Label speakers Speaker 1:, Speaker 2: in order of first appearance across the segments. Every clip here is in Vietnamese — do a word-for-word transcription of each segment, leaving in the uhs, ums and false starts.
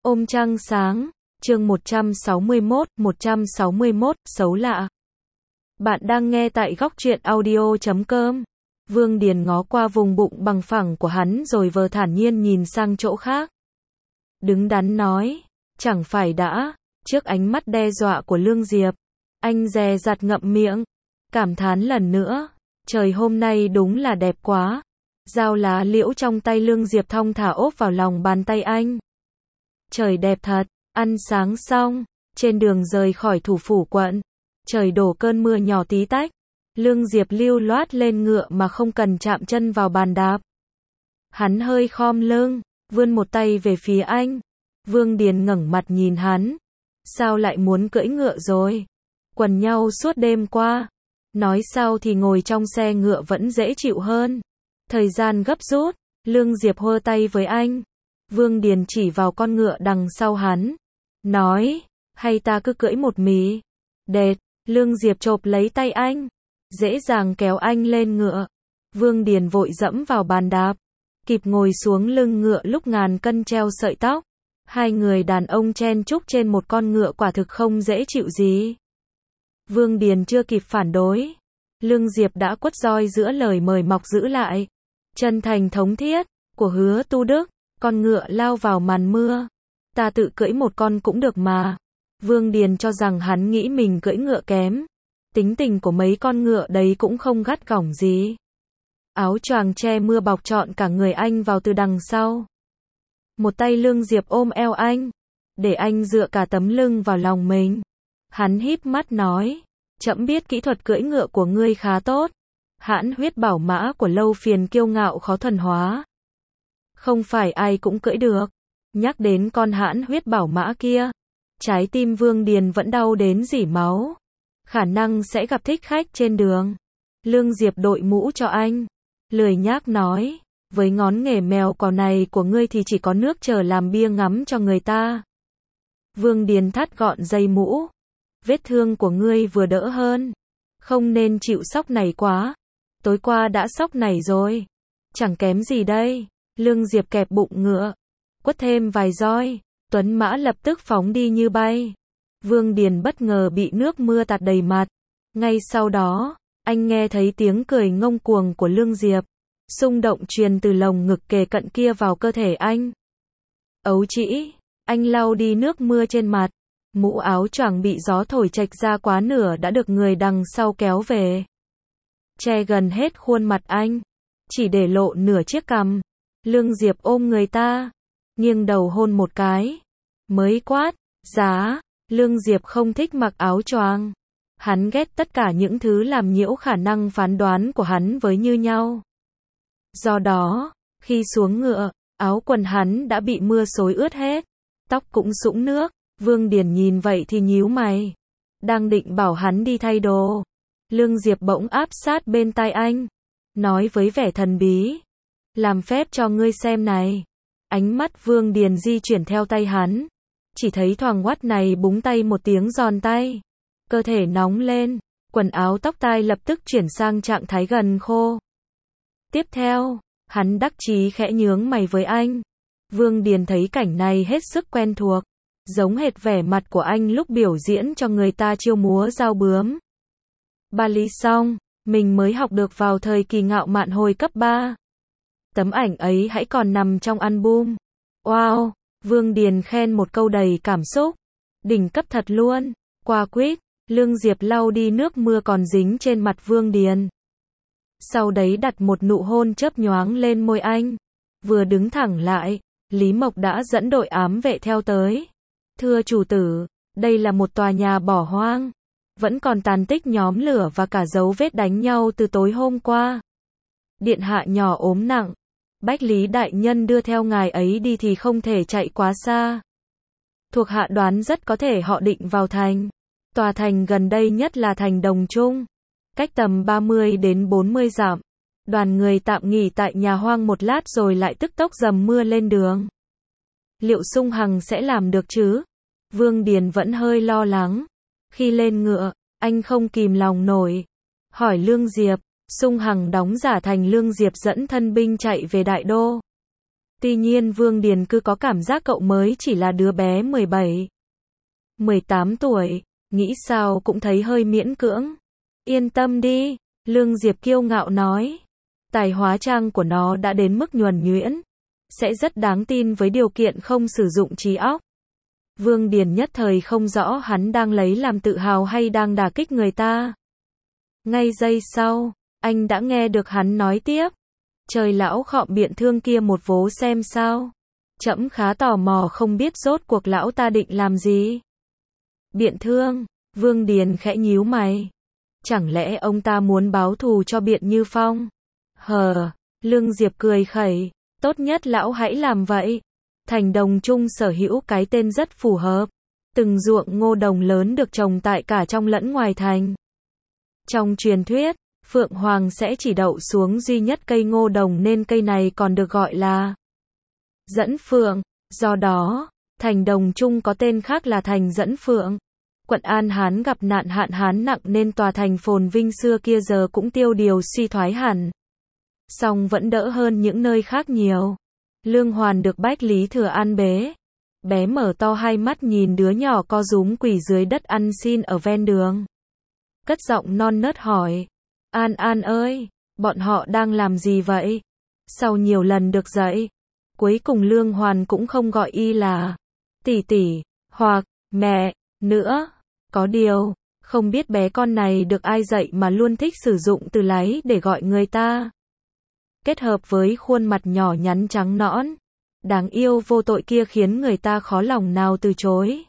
Speaker 1: Ôm trăng sáng, chương một trăm sáu mươi mốt, một trăm sáu mươi mốt, xấu lạ. Bạn đang nghe tại góc truyện audio chấm com. Vương Điền ngó qua vùng bụng bằng phẳng của hắn rồi vờ thản nhiên nhìn sang chỗ khác. Đứng đắn nói, chẳng phải đã, trước ánh mắt đe dọa của Lương Diệp, anh dè dặt ngậm miệng, cảm thán lần nữa, trời hôm nay đúng là đẹp quá. Dao lá liễu trong tay Lương Diệp thong thả ốp vào lòng bàn tay anh. Trời đẹp thật, ăn sáng xong, trên đường rời khỏi thủ phủ quận, trời đổ cơn mưa nhỏ tí tách, Lương Diệp lưu loát lên ngựa mà không cần chạm chân vào bàn đạp. Hắn hơi khom lưng, vươn một tay về phía anh. Vương Điền ngẩng mặt nhìn hắn. Sao lại muốn cưỡi ngựa rồi? Quần nhau suốt đêm qua. Nói sao thì ngồi trong xe ngựa vẫn dễ chịu hơn. Thời gian gấp rút, Lương Diệp hơ tay với anh. Vương Điền chỉ vào con ngựa đằng sau hắn. Nói, hay ta cứ cưỡi một mí. Đệt, Lương Diệp chộp lấy tay anh. Dễ dàng kéo anh lên ngựa. Vương Điền vội dẫm vào bàn đạp. Kịp ngồi xuống lưng ngựa lúc ngàn cân treo sợi tóc. Hai người đàn ông chen chúc trên một con ngựa quả thực không dễ chịu gì. Vương Điền chưa kịp phản đối. Lương Diệp đã quất roi giữa lời mời mọc giữ lại. Chân thành thống thiết, của Hứa Tu Đức. Con ngựa lao vào màn mưa. Ta tự cưỡi một con cũng được mà. Vương Điền cho rằng hắn nghĩ mình cưỡi ngựa kém. Tính tình của mấy con ngựa đấy cũng không gắt gỏng gì. Áo choàng che mưa bọc trọn cả người anh vào từ đằng sau. Một tay Lương Diệp ôm eo anh. Để anh dựa cả tấm lưng vào lòng mình. Hắn híp mắt nói. Trẫm biết kỹ thuật cưỡi ngựa của ngươi khá tốt. Hãn huyết bảo mã của Lâu Phiền kiêu ngạo khó thuần hóa. Không phải ai cũng cưỡi được. Nhắc đến con hãn huyết bảo mã kia. Trái tim Vương Điền vẫn đau đến rỉ máu. Khả năng sẽ gặp thích khách trên đường. Lương Diệp đội mũ cho anh. Lười nhác nói. Với ngón nghề mèo cò này của ngươi thì chỉ có nước chờ làm bia ngắm cho người ta. Vương Điền thắt gọn dây mũ. Vết thương của ngươi vừa đỡ hơn. Không nên chịu sóc này quá. Tối qua đã sóc này rồi. Chẳng kém gì đây. Lương Diệp kẹp bụng ngựa. Quất thêm vài roi. Tuấn mã lập tức phóng đi như bay. Vương Điền bất ngờ bị nước mưa tạt đầy mặt. Ngay sau đó, anh nghe thấy tiếng cười ngông cuồng của Lương Diệp. Xung động truyền từ lồng ngực kề cận kia vào cơ thể anh. Ấu trĩ, anh lau đi nước mưa trên mặt. Mũ áo choàng bị gió thổi chệch ra quá nửa đã được người đằng sau kéo về. Che gần hết khuôn mặt anh. Chỉ để lộ nửa chiếc cằm. Lương Diệp ôm người ta. Nghiêng đầu hôn một cái. Mới quát, giá. Lương Diệp không thích mặc áo choàng. Hắn ghét tất cả những thứ làm nhiễu khả năng phán đoán của hắn với Như Nhau. Do đó, khi xuống ngựa, áo quần hắn đã bị mưa xối ướt hết. Tóc cũng sũng nước. Vương Điền nhìn vậy thì nhíu mày. Đang định bảo hắn đi thay đồ. Lương Diệp bỗng áp sát bên tai anh. Nói với vẻ thần bí. Làm phép cho ngươi xem này. Ánh mắt Vương Điền di chuyển theo tay hắn. Chỉ thấy thoàng ngoắt này búng tay một tiếng giòn tay. Cơ thể nóng lên. Quần áo tóc tai lập tức chuyển sang trạng thái gần khô. Tiếp theo, hắn đắc chí khẽ nhướng mày với anh. Vương Điền thấy cảnh này hết sức quen thuộc. Giống hệt vẻ mặt của anh lúc biểu diễn cho người ta chiêu múa dao bướm. Ba lý xong, mình mới học được vào thời kỳ ngạo mạn hồi cấp ba. Tấm ảnh ấy hãy còn nằm trong album. Wow, Vương Điền khen một câu đầy cảm xúc. Đỉnh cấp thật luôn. Qua quýt, Lương Diệp lau đi nước mưa còn dính trên mặt Vương Điền. Sau đấy đặt một nụ hôn chớp nhoáng lên môi anh. Vừa đứng thẳng lại, Lý Mộc đã dẫn đội ám vệ theo tới. Thưa chủ tử, đây là một tòa nhà bỏ hoang. Vẫn còn tàn tích nhóm lửa và cả dấu vết đánh nhau từ tối hôm qua. Điện hạ nhỏ ốm nặng. Bách Lý đại nhân đưa theo ngài ấy đi thì không thể chạy quá xa. Thuộc hạ đoán rất có thể họ định vào thành. Tòa thành gần đây nhất là thành Đồng Trung. Cách tầm ba mươi đến bốn mươi dặm. Đoàn người tạm nghỉ tại nhà hoang một lát rồi lại tức tốc dầm mưa lên đường. Liệu Sung Hằng sẽ làm được chứ? Vương Điền vẫn hơi lo lắng. Khi lên ngựa, anh không kìm lòng nổi. Hỏi Lương Diệp. Sung Hằng đóng giả thành Lương Diệp dẫn thân binh chạy về Đại Đô. Tuy nhiên Vương Điền cứ có cảm giác cậu mới chỉ là đứa bé mười bảy, mười tám tuổi, nghĩ sao cũng thấy hơi miễn cưỡng. Yên tâm đi, Lương Diệp kiêu ngạo nói. Tài hóa trang của nó đã đến mức nhuần nhuyễn, sẽ rất đáng tin với điều kiện không sử dụng trí óc. Vương Điền nhất thời không rõ hắn đang lấy làm tự hào hay đang đả kích người ta. Ngay giây sau, anh đã nghe được hắn nói tiếp. Trời lão khọm biện thương kia một vố xem sao. Trẫm khá tò mò không biết rốt cuộc lão ta định làm gì. Biện thương, Vương Điền khẽ nhíu mày. Chẳng lẽ ông ta muốn báo thù cho Biện Như Phong? Hờ, Lương Diệp cười khẩy, tốt nhất lão hãy làm vậy. Thành Đồng Trung sở hữu cái tên rất phù hợp. Từng ruộng ngô đồng lớn được trồng tại cả trong lẫn ngoài thành. Trong truyền thuyết, Phượng Hoàng sẽ chỉ đậu xuống duy nhất cây ngô đồng nên cây này còn được gọi là Dẫn Phượng. Do đó, Thành Đồng Trung có tên khác là Thành Dẫn Phượng. Quận An Hán gặp nạn hạn hán nặng nên tòa thành phồn vinh xưa kia giờ cũng tiêu điều suy thoái hẳn. Song vẫn đỡ hơn những nơi khác nhiều. Lương Hoàn được Bách Lý Thừa An bế. Bé mở to hai mắt nhìn đứa nhỏ co rúm quỳ dưới đất ăn xin ở ven đường. Cất giọng non nớt hỏi. An An ơi, bọn họ đang làm gì vậy? Sau nhiều lần được dạy, cuối cùng Lương Hoàn cũng không gọi y là tỷ tỷ, hoặc mẹ, nữa. Có điều, không biết bé con này được ai dạy mà luôn thích sử dụng từ láy để gọi người ta. Kết hợp với khuôn mặt nhỏ nhắn trắng nõn, đáng yêu vô tội kia khiến người ta khó lòng nào từ chối.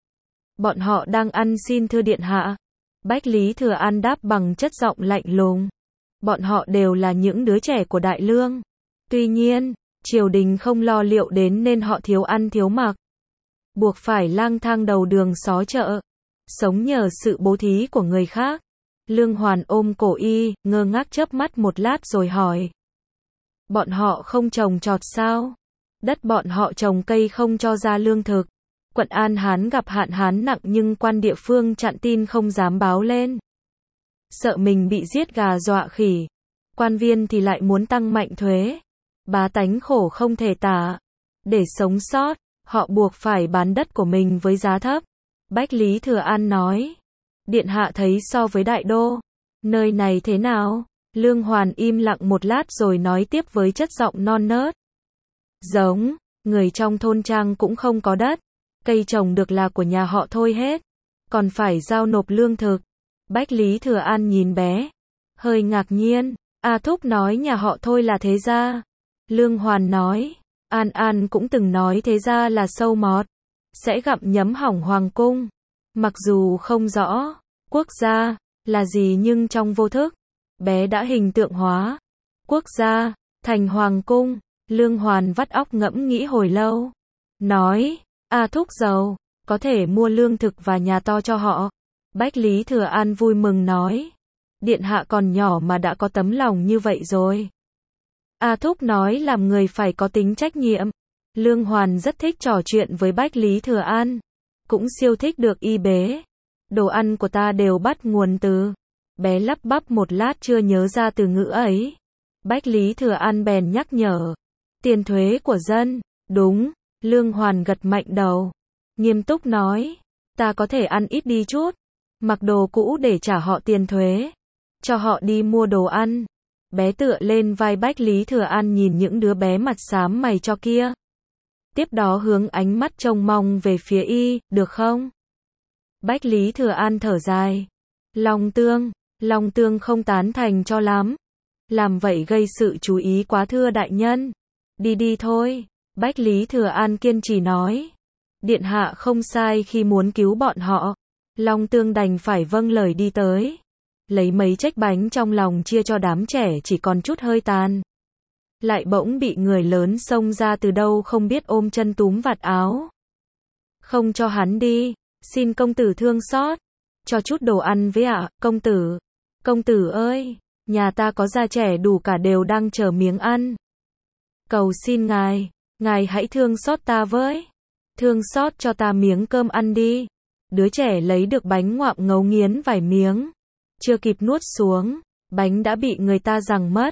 Speaker 1: Bọn họ đang ăn xin thưa điện hạ. Bách Lý Thừa An đáp bằng chất giọng lạnh lùng. Bọn họ đều là những đứa trẻ của Đại Lương. Tuy nhiên, triều đình không lo liệu đến nên họ thiếu ăn thiếu mặc. Buộc phải lang thang đầu đường xó chợ. Sống nhờ sự bố thí của người khác. Lương Hoàn ôm cổ y, ngơ ngác chớp mắt một lát rồi hỏi. Bọn họ không trồng trọt sao? Đất bọn họ trồng cây không cho ra lương thực. Quận An Hán gặp hạn hán nặng nhưng quan địa phương chặn tin không dám báo lên. Sợ mình bị giết gà dọa khỉ. Quan viên thì lại muốn tăng mạnh thuế. Bá tánh khổ không thể tả. Để sống sót, họ buộc phải bán đất của mình với giá thấp. Bách Lý Thừa An nói. Điện hạ thấy so với Đại Đô, nơi này thế nào? Lương Hoàn im lặng một lát rồi nói tiếp với chất giọng non nớt. Giống, người trong thôn trang cũng không có đất. Cây trồng được là của nhà họ thôi hết. Còn phải giao nộp lương thực. Bách Lý Thừa An nhìn bé. Hơi ngạc nhiên. A Thúc nói nhà họ thôi là thế gia. Lương Hoàn nói. An An cũng từng nói thế gia là sâu mọt. Sẽ gặm nhấm hỏng hoàng cung. Mặc dù không rõ quốc gia là gì nhưng trong vô thức, bé đã hình tượng hóa quốc gia thành hoàng cung. Lương Hoàn vắt óc ngẫm nghĩ hồi lâu. Nói. A Thúc giàu, có thể mua lương thực và nhà to cho họ. Bách Lý Thừa An vui mừng nói. Điện hạ còn nhỏ mà đã có tấm lòng như vậy rồi. A Thúc nói làm người phải có tính trách nhiệm. Lương Hoàn rất thích trò chuyện với Bách Lý Thừa An. Cũng siêu thích được y bế. Đồ ăn của ta đều bắt nguồn từ. Bé lắp bắp một lát chưa nhớ ra từ ngữ ấy. Bách Lý Thừa An bèn nhắc nhở. Tiền thuế của dân, đúng. Lương Hoàn gật mạnh đầu. Nghiêm túc nói. Ta có thể ăn ít đi chút. Mặc đồ cũ để trả họ tiền thuế. Cho họ đi mua đồ ăn. Bé tựa lên vai Bách Lý Thừa An nhìn những đứa bé mặt xám mày cho kia. Tiếp đó hướng ánh mắt trông mong về phía y, được không? Bách Lý Thừa An thở dài. Long Tương, Long Tương không tán thành cho lắm. Làm vậy gây sự chú ý quá thưa đại nhân. Đi đi thôi. Bách Lý Thừa An kiên trì nói. Điện hạ không sai khi muốn cứu bọn họ. Long Tương đành phải vâng lời đi tới. Lấy mấy chiếc bánh trong lòng chia cho đám trẻ chỉ còn chút hơi tàn. Lại bỗng bị người lớn xông ra từ đâu không biết ôm chân túm vạt áo. Không cho hắn đi, xin công tử thương xót. Cho chút đồ ăn với ạ, công tử. Công tử ơi, nhà ta có già trẻ đủ cả đều đang chờ miếng ăn. Cầu xin ngài, ngài hãy thương xót ta với. Thương xót cho ta miếng cơm ăn đi. Đứa trẻ lấy được bánh ngoạm ngấu nghiến vài miếng. Chưa kịp nuốt xuống, bánh đã bị người ta giằng mất.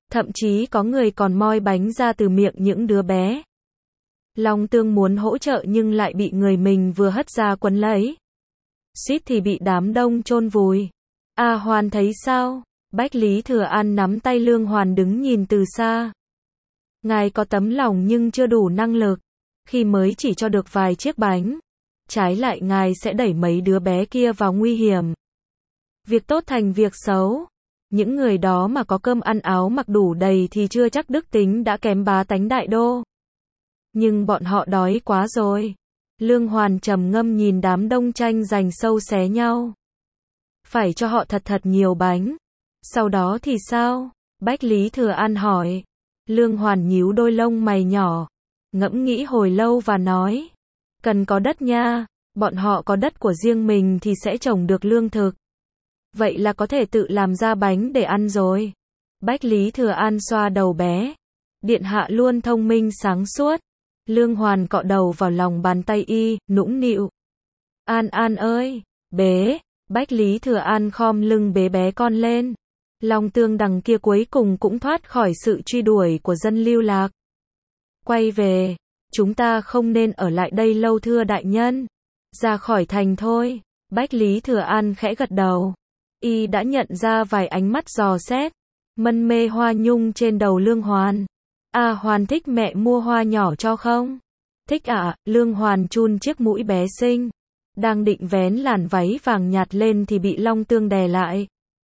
Speaker 1: Thậm chí có người còn moi bánh ra từ miệng những đứa bé. Long Tương muốn hỗ trợ nhưng lại bị người mình vừa hất ra quấn lấy. Suýt thì bị đám đông chôn vùi. A Hoan thấy sao? Bách Lý Thừa An nắm tay Lương Hoàn đứng nhìn từ xa. Ngài có tấm lòng nhưng chưa đủ năng lực. Khi mới chỉ cho được vài chiếc bánh, trái lại ngài sẽ đẩy mấy đứa bé kia vào nguy hiểm. Việc tốt thành việc xấu. Những người đó mà có cơm ăn áo mặc đủ đầy thì chưa chắc đức tính đã kém bá tánh đại đô. Nhưng bọn họ đói quá rồi. Lương Hoàn trầm ngâm nhìn đám đông tranh giành sâu xé nhau. Phải cho họ thật thật nhiều bánh. Sau đó thì sao? Bách Lý Thừa An hỏi. Lương Hoàn nhíu đôi lông mày nhỏ, ngẫm nghĩ hồi lâu và nói. Cần có đất nha, bọn họ có đất của riêng mình thì sẽ trồng được lương thực. Vậy là có thể tự làm ra bánh để ăn rồi. Bách Lý Thừa An xoa đầu bé. Điện hạ luôn thông minh sáng suốt. Lương Hoàn cọ đầu vào lòng bàn tay y, nũng nịu. An An ơi, bế. Bách Lý Thừa An khom lưng bế bé con lên. Long Tương đằng kia cuối cùng cũng thoát khỏi sự truy đuổi của dân lưu lạc. Quay về, chúng ta không nên ở lại đây lâu thưa đại nhân. Ra khỏi thành thôi. Bách Lý Thừa An khẽ gật đầu. Y đã nhận ra vài ánh mắt dò xét, mân mê hoa nhung trên đầu Lương Hoàn. A Hoàn thích mẹ mua hoa nhỏ cho không? Thích ạ. À, Lương Hoàn chun chiếc mũi bé xinh. Đang định vén làn váy vàng nhạt lên thì bị Long Tương đè lại.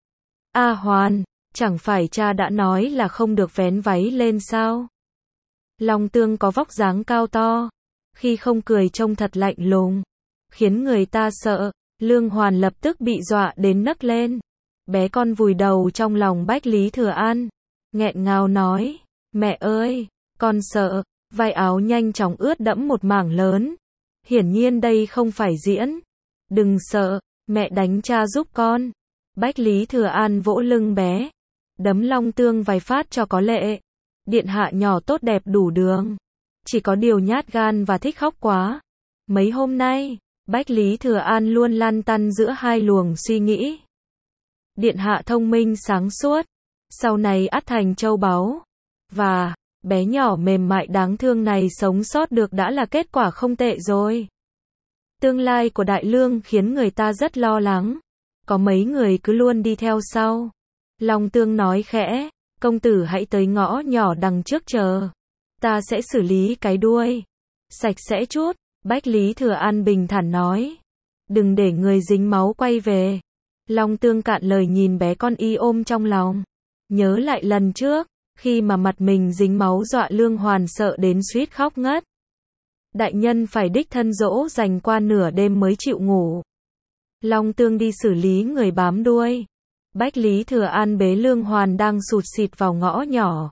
Speaker 1: A Hoàn, chẳng phải cha đã nói là không được vén váy lên sao? Long Tương có vóc dáng cao to, khi không cười trông thật lạnh lùng, khiến người ta sợ. Lương Hoàn lập tức bị dọa đến nấc lên. Bé con vùi đầu trong lòng Bách Lý Thừa An, nghẹn ngào nói, mẹ ơi, con sợ. Vai áo nhanh chóng ướt đẫm một mảng lớn. Hiển nhiên đây không phải diễn. Đừng sợ, mẹ đánh cha giúp con. Bách Lý Thừa An vỗ lưng bé, đấm Long Tương vài phát cho có lệ. Điện hạ nhỏ tốt đẹp đủ đường, chỉ có điều nhát gan và thích khóc quá. Mấy hôm nay, Bách Lý Thừa An luôn lăn tăn giữa hai luồng suy nghĩ. Điện hạ thông minh sáng suốt, sau này ắt thành châu báu. Và, bé nhỏ mềm mại đáng thương này sống sót được đã là kết quả không tệ rồi. Tương lai của Đại Lương khiến người ta rất lo lắng. Có mấy người cứ luôn đi theo sau. Long Tương nói khẽ, công tử hãy tới ngõ nhỏ đằng trước chờ. Ta sẽ xử lý cái đuôi. Sạch sẽ chút. Bách Lý Thừa An bình thản nói. Đừng để người dính máu quay về. Long Tương cạn lời nhìn bé con y ôm trong lòng. Nhớ lại lần trước, khi mà mặt mình dính máu dọa Lương Hoàn sợ đến suýt khóc ngất. Đại nhân phải đích thân dỗ dành qua nửa đêm mới chịu ngủ. Long Tương đi xử lý người bám đuôi. Bách Lý Thừa An bế Lương Hoàn đang sụt sịt vào ngõ nhỏ.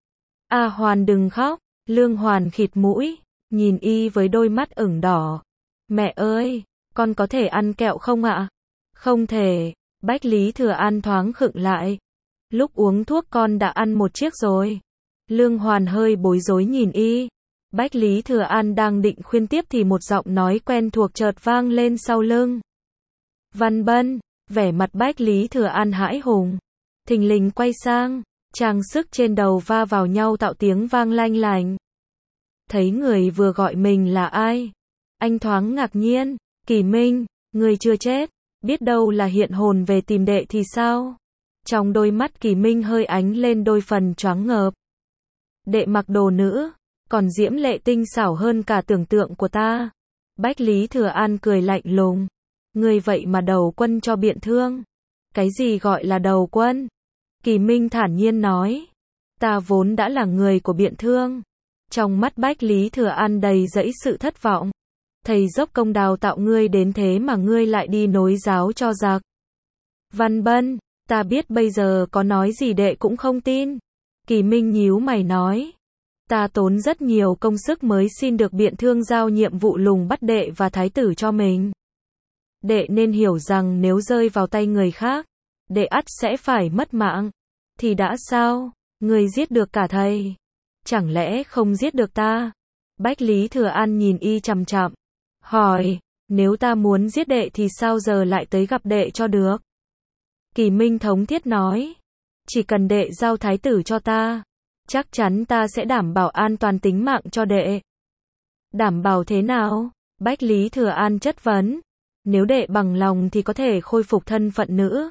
Speaker 1: A Hoàn đừng khóc. Lương Hoàn khịt mũi, nhìn y với đôi mắt ửng đỏ. Mẹ ơi, con có thể ăn kẹo không ạ? Không thể. Bách Lý Thừa An thoáng khựng lại. Lúc uống thuốc con đã ăn một chiếc rồi. Lương Hoàn hơi bối rối nhìn y. Bách Lý Thừa An đang định khuyên tiếp thì một giọng nói quen thuộc chợt vang lên sau lưng. Văn Bân. Vẻ mặt Bách Lý Thừa An hãi hùng. Thình lình quay sang, trang sức trên đầu va vào nhau tạo tiếng vang lanh lành. Thấy người vừa gọi mình là ai? Anh thoáng ngạc nhiên. Kỳ Minh, người chưa chết, biết đâu là hiện hồn về tìm đệ thì sao? Trong đôi mắt Kỳ Minh hơi ánh lên đôi phần choáng ngợp. Đệ mặc đồ nữ, còn diễm lệ tinh xảo hơn cả tưởng tượng của ta. Bách Lý Thừa An cười lạnh lùng. Người vậy mà đầu quân cho Biện Thương. Cái gì gọi là đầu quân? Kỳ Minh thản nhiên nói. Ta vốn đã là người của Biện Thương. Trong mắt Bách Lý Thừa An đầy dẫy sự thất vọng. Thầy dốc công đào tạo ngươi đến thế mà ngươi lại đi nối giáo cho giặc. Văn Bân, ta biết bây giờ có nói gì đệ cũng không tin. Kỳ Minh nhíu mày nói. Ta tốn rất nhiều công sức mới xin được Biện Thương giao nhiệm vụ lùng bắt đệ và thái tử cho mình. Đệ nên hiểu rằng nếu rơi vào tay người khác, đệ ắt sẽ phải mất mạng. Thì đã sao? Người giết được cả thầy. Chẳng lẽ không giết được ta? Bách Lý Thừa An nhìn y chằm chằm. Hỏi, nếu ta muốn giết đệ thì sao giờ lại tới gặp đệ cho được? Kỳ Minh thống thiết nói. Chỉ cần đệ giao thái tử cho ta, chắc chắn ta sẽ đảm bảo an toàn tính mạng cho đệ. Đảm bảo thế nào? Bách Lý Thừa An chất vấn. Nếu đệ bằng lòng thì có thể khôi phục thân phận nữ.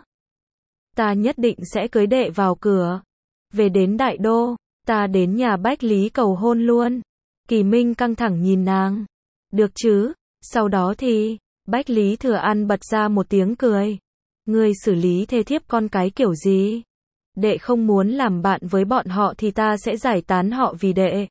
Speaker 1: Ta nhất định sẽ cưới đệ vào cửa. Về đến Đại Đô, ta đến nhà Bách Lý cầu hôn luôn. Kỳ Minh căng thẳng nhìn nàng. Được chứ, sau đó thì, Bách Lý Thừa An bật ra một tiếng cười. Ngươi xử lý thê thiếp con cái kiểu gì? Đệ không muốn làm bạn với bọn họ thì ta sẽ giải tán họ vì đệ.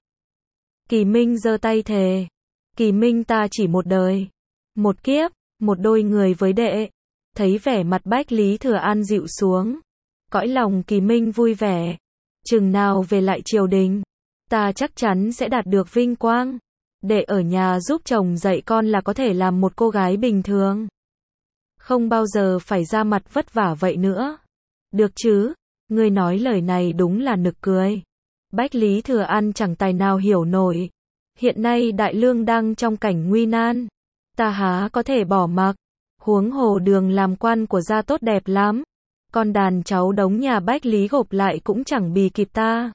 Speaker 1: Kỳ Minh giơ tay thề. Kỳ Minh ta chỉ một đời, một kiếp, một đôi người với đệ. Thấy vẻ mặt Bách Lý Thừa An dịu xuống, cõi lòng Kỳ Minh vui vẻ. Chừng nào về lại triều đình, ta chắc chắn sẽ đạt được vinh quang. Đệ ở nhà giúp chồng dạy con là có thể làm một cô gái bình thường. Không bao giờ phải ra mặt vất vả vậy nữa. Được chứ, ngươi nói lời này đúng là nực cười. Bách Lý Thừa An chẳng tài nào hiểu nổi. Hiện nay Đại Lương đang trong cảnh nguy nan. Ta há có thể bỏ mặc. Huống hồ đường làm quan của gia tốt đẹp lắm. Con đàn cháu đống nhà Bách Lý gộp lại cũng chẳng bì kịp ta.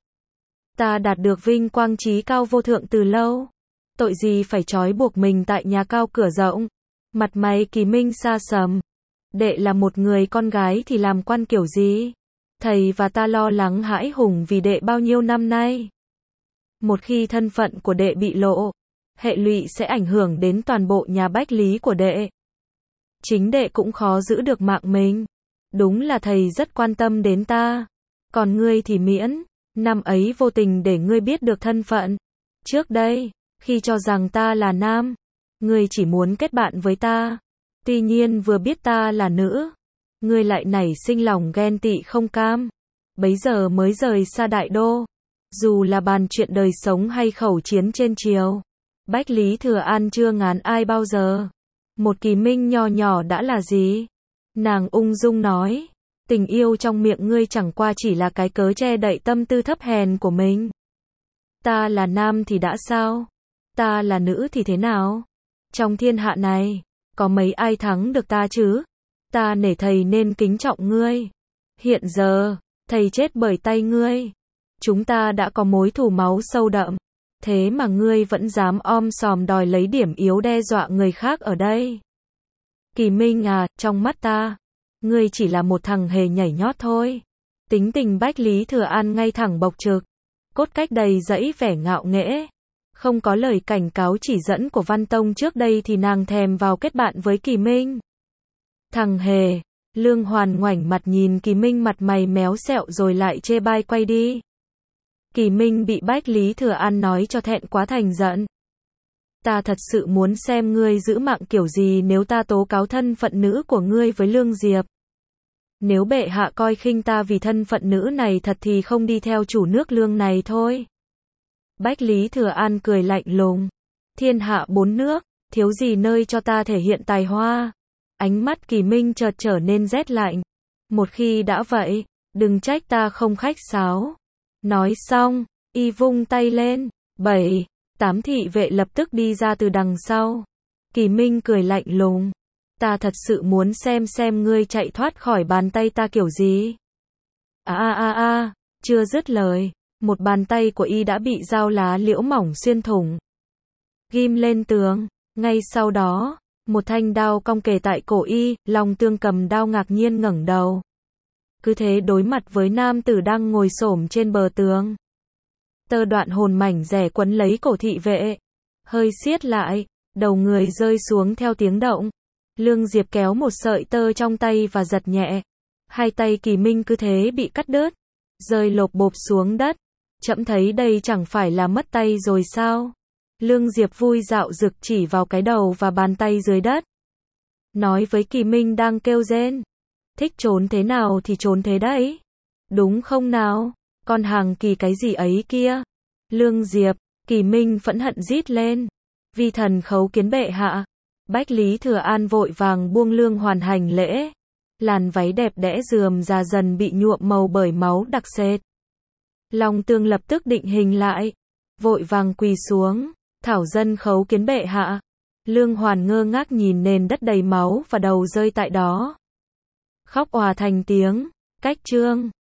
Speaker 1: Ta đạt được vinh quang chí cao vô thượng từ lâu. Tội gì phải trói buộc mình tại nhà cao cửa rộng. Mặt mày Kỳ Minh xa sầm. Đệ là một người con gái thì làm quan kiểu gì? Thầy và ta lo lắng hãi hùng vì đệ bao nhiêu năm nay. Một khi thân phận của đệ bị lộ, hệ lụy sẽ ảnh hưởng đến toàn bộ nhà Bách Lý của đệ. Chính đệ cũng khó giữ được mạng mình. Đúng là thầy rất quan tâm đến ta. Còn ngươi thì miễn. Năm ấy vô tình để ngươi biết được thân phận. Trước đây, khi cho rằng ta là nam, ngươi chỉ muốn kết bạn với ta. Tuy nhiên vừa biết ta là nữ, ngươi lại nảy sinh lòng ghen tị không cam. Bấy giờ mới rời xa Đại Đô. Dù là bàn chuyện đời sống hay khẩu chiến trên triều, Bách Lý Thừa An chưa ngán ai bao giờ. Một Kỳ Minh nho nhỏ đã là gì? Nàng ung dung nói, tình yêu trong miệng ngươi chẳng qua chỉ là cái cớ che đậy tâm tư thấp hèn của mình. Ta là nam thì đã sao? Ta là nữ thì thế nào? Trong thiên hạ này, có mấy ai thắng được ta chứ? Ta nể thầy nên kính trọng ngươi. Hiện giờ, thầy chết bởi tay ngươi. Chúng ta đã có mối thù máu sâu đậm. Thế mà ngươi vẫn dám om sòm đòi lấy điểm yếu đe dọa người khác ở đây. Kỳ Minh à, trong mắt ta, ngươi chỉ là một thằng hề nhảy nhót thôi. Tính tình Bách Lý Thừa An ngay thẳng bộc trực. Cốt cách đầy dẫy vẻ ngạo nghễ. Không có lời cảnh cáo chỉ dẫn của Văn Tông trước đây thì nàng thèm vào kết bạn với Kỳ Minh. Thằng hề, Lương Hoàn ngoảnh mặt nhìn Kỳ Minh mặt mày méo xẹo rồi lại chê bai quay đi. Kỳ Minh bị Bách Lý Thừa An nói cho thẹn quá thành giận. Ta thật sự muốn xem ngươi giữ mạng kiểu gì nếu ta tố cáo thân phận nữ của ngươi với Lương Diệp. Nếu bệ hạ coi khinh ta vì thân phận nữ này thật thì không đi theo chủ nước Lương này thôi. Bách Lý Thừa An cười lạnh lùng. Thiên hạ bốn nước, thiếu gì nơi cho ta thể hiện tài hoa. Ánh mắt Kỳ Minh chợt trở nên rét lạnh. Một khi đã vậy, đừng trách ta không khách sáo. Nói xong, y vung tay lên. Bảy, tám thị vệ lập tức đi ra từ đằng sau. Kỳ Minh cười lạnh lùng. Ta thật sự muốn xem xem ngươi chạy thoát khỏi bàn tay ta kiểu gì. À à à à, chưa dứt lời. Một bàn tay của y đã bị dao lá liễu mỏng xuyên thủng. Ghim lên tường. Ngay sau đó, một thanh đao cong kề tại cổ y, Long Tương cầm đao ngạc nhiên ngẩng đầu. Cứ thế đối mặt với nam tử đang ngồi xổm trên bờ tường. Tơ đoạn hồn mảnh rẻ quấn lấy cổ thị vệ. Hơi siết lại, đầu người rơi xuống theo tiếng động. Lương Diệp kéo một sợi tơ trong tay và giật nhẹ. Hai tay Kỳ Minh cứ thế bị cắt đứt, rơi lộp bộp xuống đất. Trẫm thấy đây chẳng phải là mất tay rồi sao? Lương Diệp vui dạo rực chỉ vào cái đầu và bàn tay dưới đất. Nói với Kỳ Minh đang kêu rên. Thích trốn thế nào thì trốn thế đấy. Đúng không nào? Con hàng Kỳ cái gì ấy kia? Lương Diệp, Kỳ Minh phẫn hận rít lên. Vi thần khấu kiến bệ hạ. Bách Lý Thừa An vội vàng buông Lương Hoàn hành lễ. Làn váy đẹp đẽ rườm rà dần bị nhuộm màu bởi máu đặc sệt. Long Tương lập tức định hình lại. Vội vàng quỳ xuống. Thảo dân khấu kiến bệ hạ. Lương Hoàn ngơ ngác nhìn nền đất đầy máu và đầu rơi tại đó. Khóc òa thành tiếng. Cách chương.